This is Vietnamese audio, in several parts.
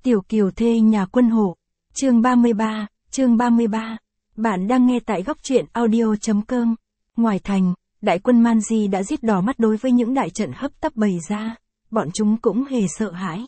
Tiểu Kiều thê nhà quân hộ. Chương 33. Bạn đang nghe tại góc truyện audio.com. Ngoài thành, đại quân Man-di đã giết đỏ mắt đối với những đại trận hấp tấp bày ra, bọn chúng cũng hề sợ hãi.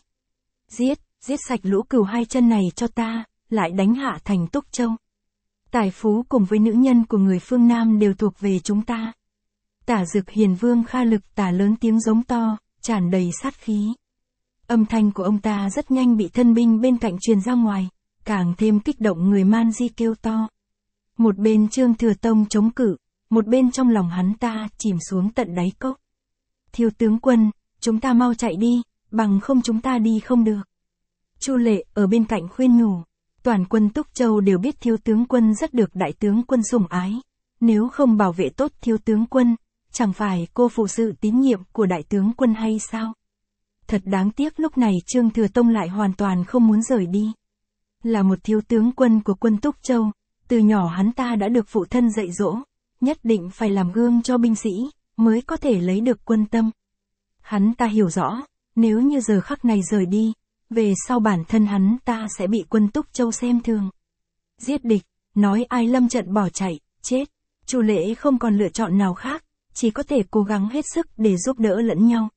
Giết sạch lũ cừu hai chân này cho ta, lại đánh hạ thành Túc Châu. Tài phú cùng với nữ nhân của người phương Nam đều thuộc về chúng ta. Tả Dực Hiền Vương Kha Lực Tả lớn tiếng giống to, tràn đầy sát khí. Âm thanh của ông ta rất nhanh bị thân binh bên cạnh truyền ra ngoài, càng thêm kích động người Man-di kêu to. Một bên Trương Thừa Tông chống cự, một bên trong lòng hắn ta chìm xuống tận đáy cốc. Thiếu tướng quân, chúng ta mau chạy đi, bằng không chúng ta đi không được. Chu Lệ ở bên cạnh khuyên nhủ, toàn quân Túc Châu đều biết thiếu tướng quân rất được đại tướng quân sủng ái, nếu không bảo vệ tốt thiếu tướng quân, chẳng phải cô phụ sự tín nhiệm của đại tướng quân hay sao? Thật đáng tiếc lúc này Trương Thừa Tông lại hoàn toàn không muốn rời đi. Là một thiếu tướng quân của quân Túc Châu, từ nhỏ hắn ta đã được phụ thân dạy dỗ, nhất định phải làm gương cho binh sĩ, mới có thể lấy được quân tâm. Hắn ta hiểu rõ, nếu như giờ khắc này rời đi, về sau bản thân hắn ta sẽ bị quân Túc Châu xem thường. Giết địch, nói ai lâm trận bỏ chạy, chết. Chu Lễ không còn lựa chọn nào khác, chỉ có thể cố gắng hết sức để giúp đỡ lẫn nhau.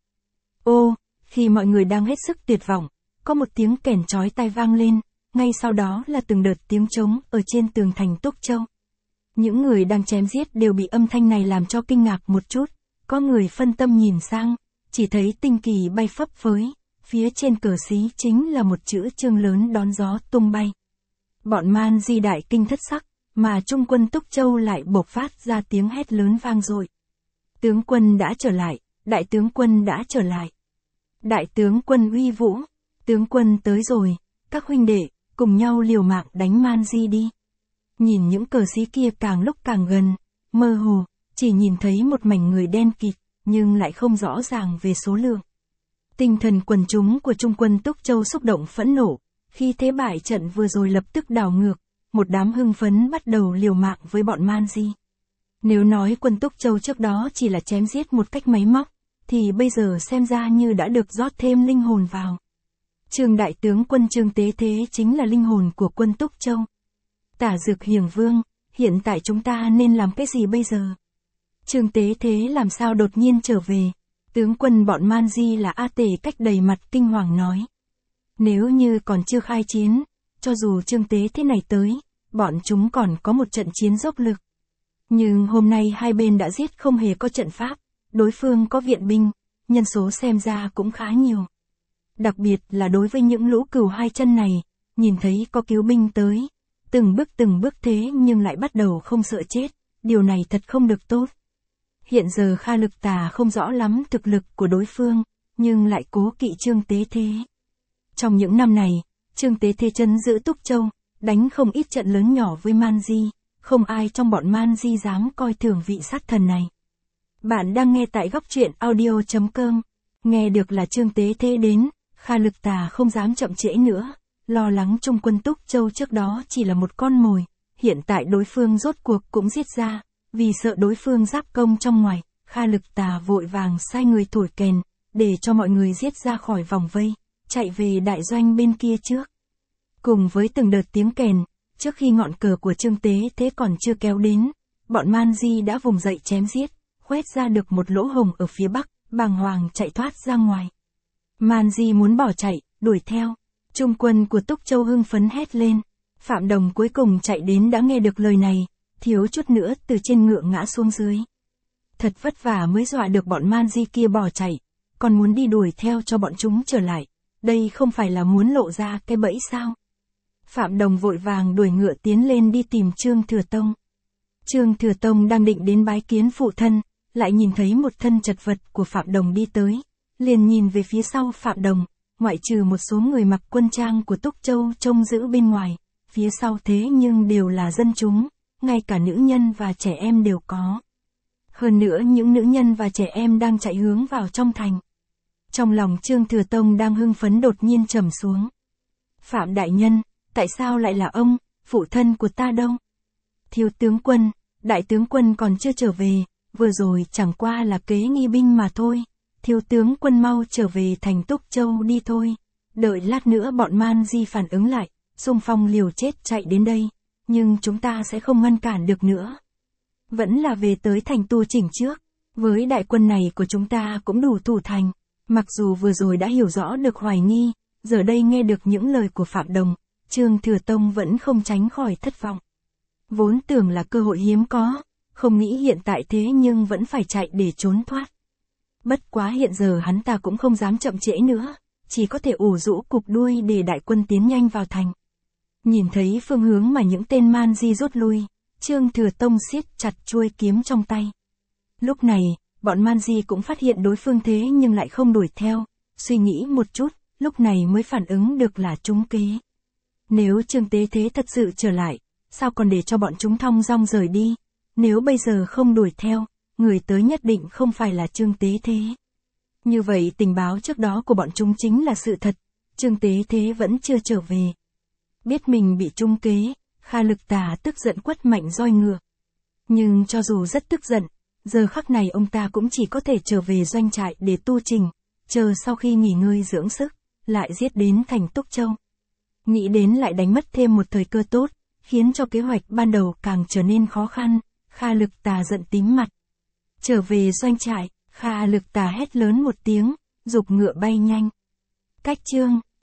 Ô, khi mọi người đang hết sức tuyệt vọng, có một tiếng kèn chói tai vang lên, ngay sau đó là từng đợt tiếng trống ở trên tường thành Túc Châu. Những người đang chém giết đều bị âm thanh này làm cho kinh ngạc một chút, có người phân tâm nhìn sang, chỉ thấy tinh kỳ bay phấp phới, phía trên cờ xí chính là một chữ Trương lớn đón gió tung bay. Bọn Man-di đại kinh thất sắc, mà trung quân Túc Châu lại bộc phát ra tiếng hét lớn vang dội. Tướng quân đã trở lại, đại tướng quân đã trở lại. Đại tướng quân uy vũ, tướng quân tới rồi, các huynh đệ, cùng nhau liều mạng đánh Man-di đi. Nhìn những cờ xí kia càng lúc càng gần, mơ hồ, chỉ nhìn thấy một mảnh người đen kịt, nhưng lại không rõ ràng về số lượng. Tinh thần quần chúng của trung quân Túc Châu xúc động phẫn nộ, khi thế bại trận vừa rồi lập tức đảo ngược, một đám hưng phấn bắt đầu liều mạng với bọn Man-di. Nếu nói quân Túc Châu trước đó chỉ là chém giết một cách máy móc, thì bây giờ xem ra như đã được rót thêm linh hồn vào. Trương đại tướng quân Trương Tế Thế chính là linh hồn của quân Túc Châu. Tả Dực Hiền Vương, hiện tại chúng ta nên làm cái gì bây giờ? Trương Tế Thế làm sao đột nhiên trở về? Tướng quân bọn Man-di là A Tề cách đầy mặt kinh hoàng nói. Nếu như còn chưa khai chiến, cho dù Trương Tế Thế này tới, bọn chúng còn có một trận chiến dốc lực. Nhưng hôm nay hai bên đã giết không hề có trận pháp, đối phương có viện binh, nhân số xem ra cũng khá nhiều. Đặc biệt là đối với những lũ cừu hai chân này, nhìn thấy có cứu binh tới, từng bước thế nhưng lại bắt đầu không sợ chết, điều này thật không được tốt. Hiện giờ Kha Lực Tả không rõ lắm thực lực của đối phương, nhưng lại cố kỵ Trương Tế Thế. Trong những năm này, Trương Tế Thế trấn giữ Túc Châu, đánh không ít trận lớn nhỏ với Man-di, không ai trong bọn Man-di dám coi thường vị sát thần này. Bạn đang nghe tại góc truyện audio.com, nghe được là Trương Tế Thế đến, Kha Lực Tả không dám chậm trễ nữa, lo lắng trung quân Túc Châu trước đó chỉ là một con mồi, hiện tại đối phương rốt cuộc cũng giết ra, vì sợ đối phương giáp công trong ngoài, Kha Lực Tả vội vàng sai người thổi kèn, để cho mọi người giết ra khỏi vòng vây, chạy về đại doanh bên kia trước. Cùng với từng đợt tiếng kèn, trước khi ngọn cờ của Trương Tế Thế còn chưa kéo đến, bọn Man-di đã vùng dậy chém giết, khoét ra được một lỗ hổng ở phía bắc, bàng hoàng chạy thoát ra ngoài. Man-di muốn bỏ chạy, đuổi theo. Trung quân của Túc Châu hưng phấn hét lên. Phạm Đồng cuối cùng chạy đến đã nghe được lời này, thiếu chút nữa từ trên ngựa ngã xuống dưới. Thật vất vả mới dọa được bọn Man-di kia bỏ chạy, còn muốn đi đuổi theo cho bọn chúng trở lại. Đây không phải là muốn lộ ra cái bẫy sao? Phạm Đồng vội vàng đuổi ngựa tiến lên đi tìm Trương Thừa Tông. Trương Thừa Tông đang định đến bái kiến phụ thân, lại nhìn thấy một thân chật vật của Phạm Đồng đi tới, liền nhìn về phía sau Phạm Đồng, ngoại trừ một số người mặc quân trang của Túc Châu trông giữ bên ngoài, phía sau thế nhưng đều là dân chúng, ngay cả nữ nhân và trẻ em đều có. Hơn nữa những nữ nhân và trẻ em đang chạy hướng vào trong thành. Trong lòng Trương Thừa Tông đang hưng phấn đột nhiên trầm xuống. Phạm đại nhân, tại sao lại là ông, phụ thân của ta đâu? Thiếu tướng quân, đại tướng quân còn chưa trở về, vừa rồi chẳng qua là kế nghi binh mà thôi. Thiếu tướng quân mau trở về thành Túc Châu đi thôi. Đợi lát nữa bọn Man Di phản ứng lại, xung phong liều chết chạy đến đây, nhưng chúng ta sẽ không ngăn cản được nữa. Vẫn là về tới thành tu chỉnh trước, với đại quân này của chúng ta cũng đủ thủ thành, mặc dù vừa rồi đã hiểu rõ được hoài nghi, giờ đây nghe được những lời của Phạm Đồng, Trương Thừa Tông vẫn không tránh khỏi thất vọng. Vốn tưởng là cơ hội hiếm có, không nghĩ hiện tại thế nhưng vẫn phải chạy để trốn thoát. Bất quá hiện giờ hắn ta cũng không dám chậm trễ nữa, chỉ có thể ủ rũ cục đuôi để đại quân tiến nhanh vào thành. Nhìn thấy phương hướng mà những tên Man Di rút lui, Trương Thừa Tông siết chặt chuôi kiếm trong tay. Lúc này, bọn Man Di cũng phát hiện đối phương thế nhưng lại không đuổi theo, suy nghĩ một chút, lúc này mới phản ứng được là trúng kế. Nếu Trương Tế Thế thật sự trở lại, sao còn để cho bọn chúng thong dong rời đi? Nếu bây giờ không đuổi theo, người tới nhất định không phải là Trương Tế Thế. Như vậy tình báo trước đó của bọn chúng chính là sự thật, Trương Tế Thế vẫn chưa trở về. Biết mình bị trúng kế, Kha Lực Tà tức giận quất mạnh roi ngựa. Nhưng cho dù rất tức giận, giờ khắc này ông ta cũng chỉ có thể trở về doanh trại để tu trình, chờ sau khi nghỉ ngơi dưỡng sức, lại giết đến thành Túc Châu. Nghĩ đến lại đánh mất thêm một thời cơ tốt, khiến cho kế hoạch ban đầu càng trở nên khó khăn, Kha Lực Tà giận tím mặt. Trở về doanh trại, Kha Lực Tà hét lớn một tiếng, giục ngựa bay nhanh. Cách chương